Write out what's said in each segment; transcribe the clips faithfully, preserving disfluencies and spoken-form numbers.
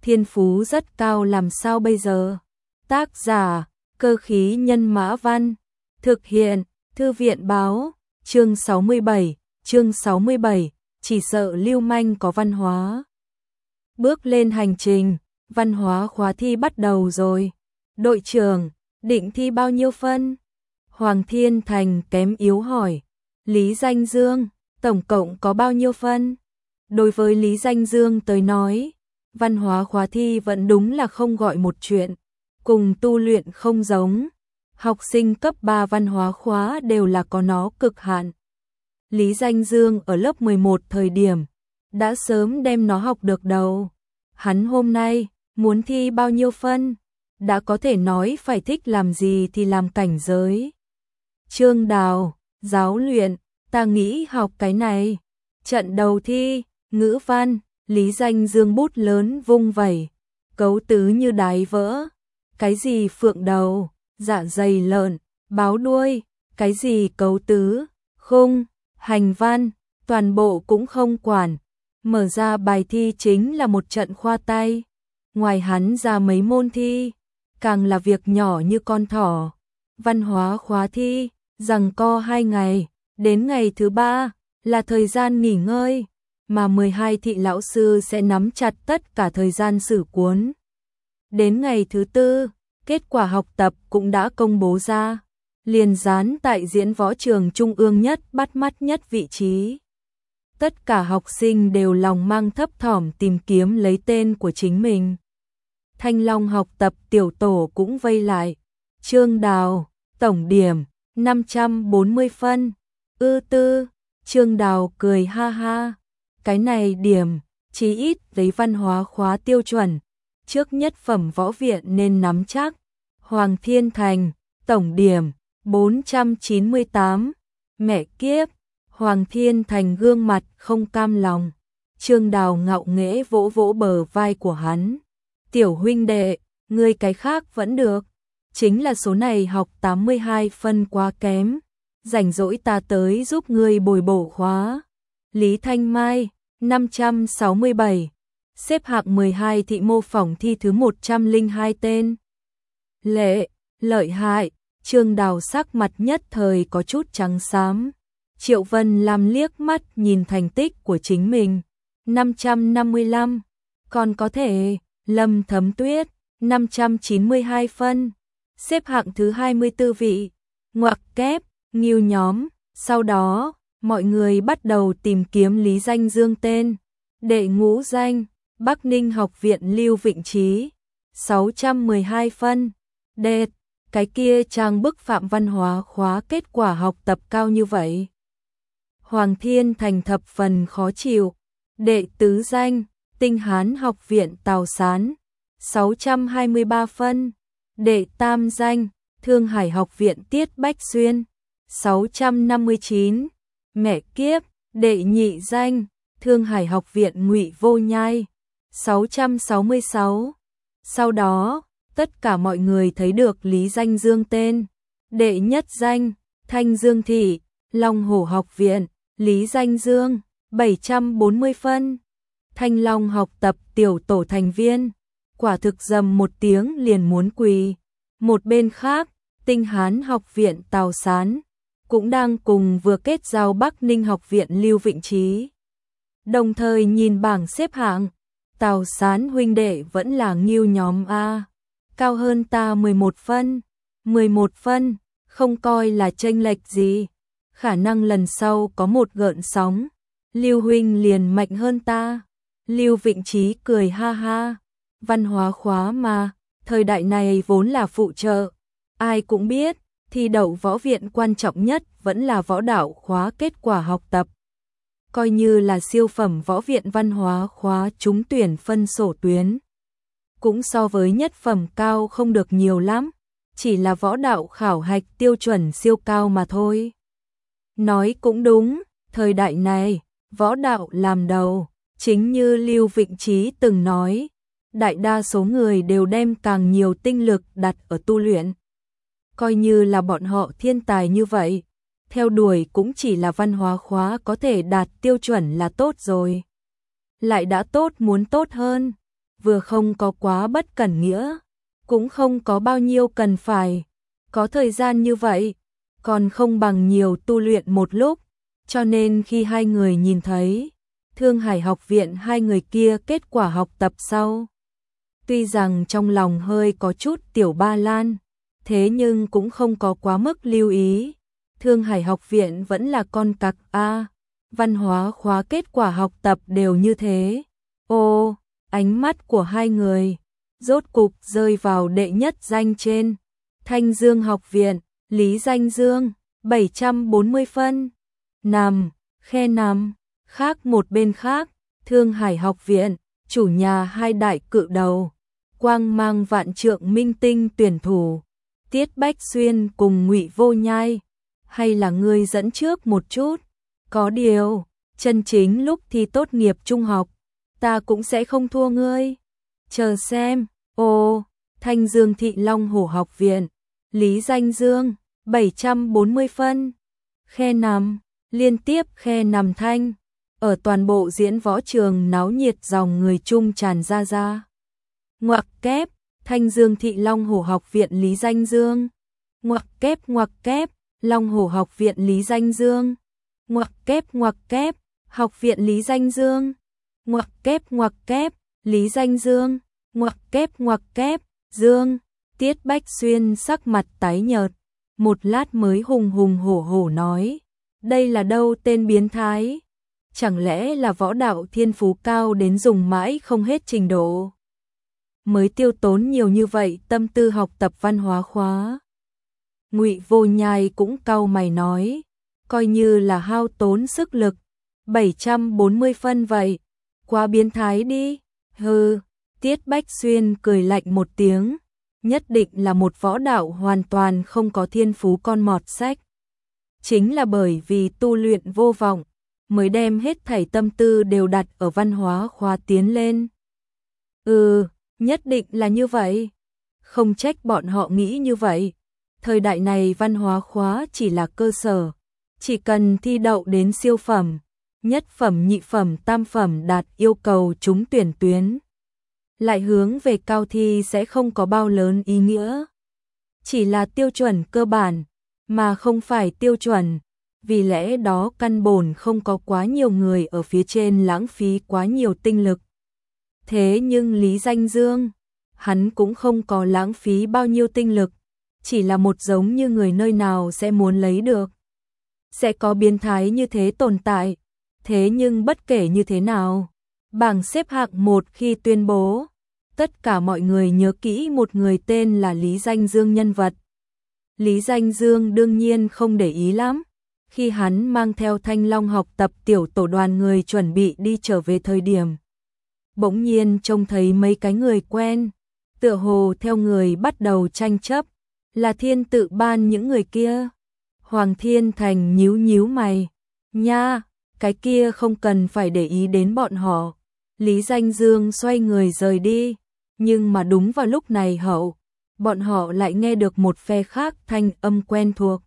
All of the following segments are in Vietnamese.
thiên phú rất cao làm sao bây giờ? Tác giả, Cơ khí nhân mã văn, thực hiện, Thư viện báo, chương sáu mươi bảy, chương sáu mươi bảy, chỉ sợ lưu manh có văn hóa. Bước lên hành trình, văn hóa khóa thi bắt đầu rồi. Đội trưởng, định thi bao nhiêu phân? Hoàng Thiên Thành kém yếu hỏi. Lý Danh Dương, tổng cộng có bao nhiêu phân? Đối với Lý Danh Dương tới nói, văn hóa khóa thi vẫn đúng là không gọi một chuyện, cùng tu luyện không giống. Học sinh cấp ba văn hóa khóa đều là có nó cực hạn. Lý Danh Dương ở lớp mười một thời điểm, đã sớm đem nó học được đầu. Hắn hôm nay, muốn thi bao nhiêu phân, đã có thể nói phải thích làm gì thì làm cảnh giới. Trương Đào, giáo luyện, ta nghĩ học cái này. Trận đầu thi, ngữ văn, Lý Danh Dương bút lớn vung vẩy, cấu tứ như đái vỡ. Cái gì phượng đầu, dạ dày lợn, báo đuôi, cái gì cấu tứ, khung, hành văn, toàn bộ cũng không quản. Mở ra bài thi chính là một trận khoa tay. Ngoài hắn ra mấy môn thi, càng là việc nhỏ như con thỏ. Văn hóa khóa thi, giằng co hai ngày, đến ngày thứ ba là thời gian nghỉ ngơi, mà mười hai thị lão sư sẽ nắm chặt tất cả thời gian xử cuốn. Đến ngày thứ tư, kết quả học tập cũng đã công bố ra, liền dán tại diễn võ trường trung ương nhất bắt mắt nhất vị trí. Tất cả học sinh đều lòng mang thấp thỏm tìm kiếm lấy tên của chính mình. Thanh Long học tập tiểu tổ cũng vây lại. Trương Đào, tổng điểm, năm trăm bốn mươi phân. Ư tư, Trương Đào cười ha ha. Cái này điểm, chí ít lấy văn hóa khóa tiêu chuẩn. Trước nhất phẩm võ viện nên nắm chắc. Hoàng Thiên Thành, tổng điểm, bốn trăm chín mươi tám. Mẹ kiếp, Hoàng Thiên Thành gương mặt không cam lòng. Trương Đào ngạo nghễ vỗ vỗ bờ vai của hắn. Tiểu huynh đệ, ngươi cái khác vẫn được. Chính là số này học tám mươi hai phân quá kém. Rảnh rỗi ta tới giúp ngươi bồi bổ khóa. Lý Thanh Mai, năm trăm sáu mươi bảy. Xếp hạng mười hai thị mô phỏng thi thứ một trăm lẻ hai tên. Lệ, lợi hại, Trương Đào sắc mặt nhất thời có chút trắng xám. Triệu Vân Lam liếc mắt nhìn thành tích của chính mình. năm trăm năm mươi lăm. Còn có thể, Lâm Thấm Tuyết, năm trăm chín mươi hai phân. Xếp hạng thứ hai mươi tư vị. Ngoặc kép, nghiêu nhóm. Sau đó, mọi người bắt đầu tìm kiếm Lý Danh Dương tên. Đệ ngũ danh, Bắc Ninh học viện Lưu Vịnh Trí, sáu trăm mười hai phân. Đệt, cái kia trang bức phạm văn hóa khóa kết quả học tập cao như vậy. Hoàng Thiên Thành thập phần khó chịu. Đệ tứ danh, Tinh Hán học viện Tào Sán, sáu trăm hai mươi ba phân. Đệ tam danh, Thương Hải học viện Tiết Bách Xuyên, sáu trăm năm mươi chín. Mẹ kiếp, đệ nhị danh, Thương Hải học viện Ngụy Vô Nhai, sáu trăm sáu mươi sáu. Sau đó, tất cả mọi người thấy được Lý Danh Dương tên. Đệ nhất danh, Thanh Dương thị, Long Hổ học viện, Lý Danh Dương, bảy trăm bốn mươi phân. Thanh Long học tập tiểu tổ thành viên, quả thực dầm một tiếng liền muốn quỳ. Một bên khác, Tinh Hán học viện Tào Sán cũng đang cùng vừa kết giao Bắc Ninh học viện Lưu Vịnh Trí. Đồng thời nhìn bảng xếp hạng, Tào Sán huynh đệ vẫn là nghiêu nhóm A, cao hơn ta mười một phân. mười một phân, không coi là chênh lệch gì. Khả năng lần sau có một gợn sóng, Lưu huynh liền mạnh hơn ta. Lưu Vịnh Trí cười ha ha. Văn hóa khóa mà, thời đại này vốn là phụ trợ. Ai cũng biết, thi đậu võ viện quan trọng nhất vẫn là võ đạo khóa kết quả học tập. Coi như là siêu phẩm võ viện văn hóa khóa trúng tuyển phân sổ tuyến, cũng so với nhất phẩm cao không được nhiều lắm, chỉ là võ đạo khảo hạch tiêu chuẩn siêu cao mà thôi. Nói cũng đúng, thời đại này, võ đạo làm đầu, chính như Lưu Vịnh Trí từng nói, đại đa số người đều đem càng nhiều tinh lực đặt ở tu luyện. Coi như là bọn họ thiên tài như vậy, theo đuổi cũng chỉ là văn hóa khóa có thể đạt tiêu chuẩn là tốt rồi. Lại đã tốt muốn tốt hơn. vừa không có quá bất cẩn nghĩa, cũng không có bao nhiêu cần phải có thời gian như vậy, còn không bằng nhiều tu luyện một lúc, cho nên khi hai người nhìn thấy Thương Hải học viện hai người kia kết quả học tập sau, tuy rằng trong lòng hơi có chút tiểu ba lan, thế nhưng cũng không có quá mức lưu ý. Thương Hải học viện vẫn là con cặc a, văn hóa khóa kết quả học tập đều như thế. Ô, ánh mắt của hai người rốt cục rơi vào đệ nhất danh trên. Thanh Dương học viện, Lý Danh Dương, bảy trăm bốn mươi phân. Nằm, khe nằm, khác một bên khác, Thương Hải học viện, chủ nhà hai đại cự đầu, quang mang vạn trượng minh tinh tuyển thủ, Tiết Bách Xuyên cùng Ngụy Vô Nhai, hay là ngươi dẫn trước một chút? Có điều, chân chính lúc thi tốt nghiệp trung học, ta cũng sẽ không thua ngươi. Chờ xem, ô, Thanh Dương Thị Long Hổ học viện, Lý Danh Dương, bảy trăm bốn mươi phân. Khe nằm, liên tiếp khe nằm thanh, ở toàn bộ diễn võ trường náo nhiệt dòng người chung tràn ra ra. Ngoặc kép, Thanh Dương Thị Long Hổ học viện Lý Danh Dương. Ngoặc kép ngoặc kép, Long Hổ học viện Lý Danh Dương. Ngoặc kép ngoặc kép, học viện Lý Danh Dương. Ngoặc kép ngoặc kép, Lý Danh Dương. Ngoặc kép ngoặc kép, Dương. Tiết Bách Xuyên sắc mặt tái nhợt, một lát mới hùng hùng hổ hổ nói, đây là đâu tên biến thái? Chẳng lẽ là võ đạo thiên phú cao đến dùng mãi không hết trình độ? Mới tiêu tốn nhiều như vậy tâm tư học tập văn hóa khóa. Ngụy Vô Nhai cũng cau mày nói, coi như là hao tốn sức lực, bảy trăm bốn mươi phân vậy, quá biến thái đi. Hừ, Tiết Bách Xuyên cười lạnh một tiếng, nhất định là một võ đạo hoàn toàn không có thiên phú con mọt sách. Chính là bởi vì tu luyện vô vọng, mới đem hết thảy tâm tư đều đặt ở văn hóa khóa tiến lên. Ừ, nhất định là như vậy. Không trách bọn họ nghĩ như vậy. Thời đại này văn hóa khóa chỉ là cơ sở, chỉ cần thi đậu đến siêu phẩm, nhất phẩm, nhị phẩm, tam phẩm đạt yêu cầu trúng tuyển tuyến. Lại hướng về cao thi sẽ không có bao lớn ý nghĩa. Chỉ là tiêu chuẩn cơ bản, mà không phải tiêu chuẩn, vì lẽ đó căn bổn không có quá nhiều người ở phía trên lãng phí quá nhiều tinh lực. Thế nhưng Lý Danh Dương, hắn cũng không có lãng phí bao nhiêu tinh lực, chỉ là một giống như người nơi nào sẽ muốn lấy được. Sẽ có biến thái như thế tồn tại, thế nhưng bất kể như thế nào, bảng xếp hạng một khi tuyên bố, tất cả mọi người nhớ kỹ một người tên là Lý Danh Dương nhân vật. Lý Danh Dương đương nhiên không để ý lắm, khi hắn mang theo Thanh Long học tập tiểu tổ đoàn người chuẩn bị đi trở về thời điểm. Bỗng nhiên trông thấy mấy cái người quen, tựa hồ theo người bắt đầu tranh chấp, là Thiên Tự Ban những người kia. Hoàng Thiên Thành nhíu nhíu mày, nha, cái kia không cần phải để ý đến bọn họ. Lý Danh Dương xoay người rời đi, nhưng mà đúng vào lúc này hậu, bọn họ lại nghe được một phe khác thanh âm quen thuộc.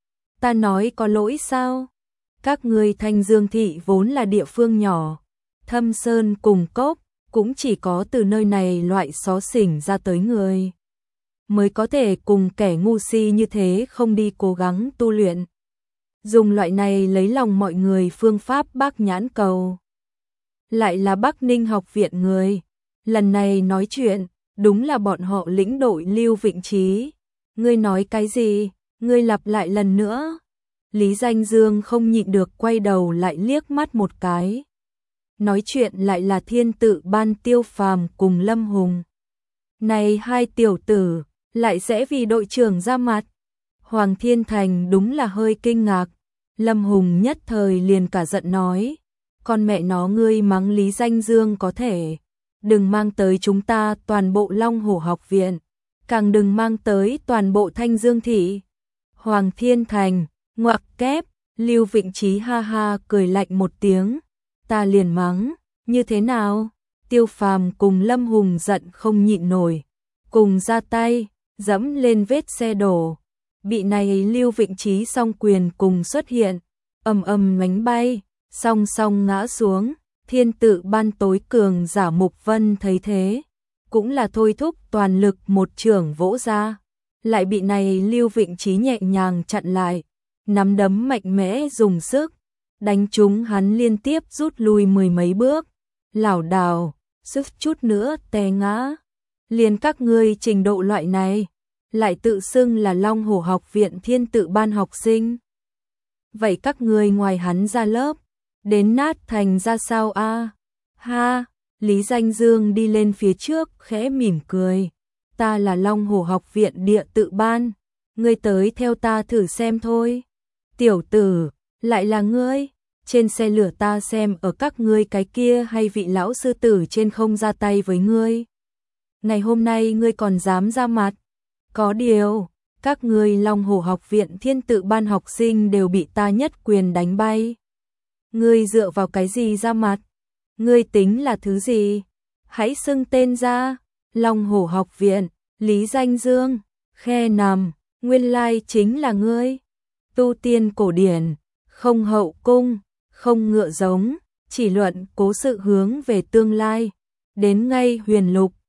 Ta nói có lỗi sao? Các ngươi Thanh Dương thị vốn là địa phương nhỏ, thâm sơn cùng cốc, cũng chỉ có từ nơi này loại xó xỉnh ra tới người mới có thể cùng kẻ ngu si như thế không đi cố gắng tu luyện. Dùng loại này lấy lòng mọi người phương pháp bác nhãn cầu. Lại là Bắc Ninh học viện người, lần này nói chuyện, đúng là bọn họ lĩnh đội Lưu Vịnh Trí. Ngươi nói cái gì? Ngươi lặp lại lần nữa. Lý Danh Dương không nhịn được quay đầu lại liếc mắt một cái. Nói chuyện lại là Thiên Tự Ban Tiêu Phàm cùng Lâm Hùng. Này hai tiểu tử, lại sẽ vì đội trưởng ra mặt. Hoàng Thiên Thành đúng là hơi kinh ngạc. Lâm Hùng nhất thời liền cả giận nói, con mẹ nó ngươi mắng Lý Danh Dương có thể, đừng mang tới chúng ta toàn bộ Long Hổ học viện, càng đừng mang tới toàn bộ Thanh Dương thị. Hoàng Thiên Thành, ngoặc kép, Lưu Vịnh Trí ha ha cười lạnh một tiếng, ta liền mắng, như thế nào? Tiêu Phàm cùng Lâm Hùng giận không nhịn nổi, cùng ra tay, dẫm lên vết xe đổ. Bị này Lưu Vịnh Trí song quyền cùng xuất hiện, ầm ầm đánh bay, song song ngã xuống, Thiên tự ban tối cường giả Mục Vân thấy thế, cũng là thôi thúc toàn lực một chưởng vỗ ra, lại bị này Lưu Vịnh Trí nhẹ nhàng chặn lại, nắm đấm mạnh mẽ dùng sức, đánh trúng hắn liên tiếp rút lui mười mấy bước, lảo đảo, suýt chút nữa té ngã. Liền các ngươi trình độ loại này, lại tự xưng là Long Hổ học viện thiên tự ban học sinh. Vậy các ngươi ngoài hắn ra lớp, đến nát thành ra sao a? Ha, Lý Danh Dương đi lên phía trước khẽ mỉm cười. Ta là Long Hổ học viện địa tự ban, ngươi tới theo ta thử xem thôi. Tiểu tử, lại là ngươi, trên xe lửa ta xem ở các ngươi cái kia hay vị lão sư tử trên không ra tay với ngươi. Ngày hôm nay ngươi còn dám ra mặt, có điều, các ngươi Long Hổ học viện thiên tự ban học sinh đều bị ta nhất quyền đánh bay. Ngươi dựa vào cái gì ra mặt? Ngươi tính là thứ gì? Hãy xưng tên ra. Long Hổ học viện, Lý Danh Dương, khe nằm, nguyên lai chính là ngươi. Tu tiên cổ điển, không hậu cung, không ngựa giống, chỉ luận cố sự hướng về tương lai. Đến ngay huyền lục,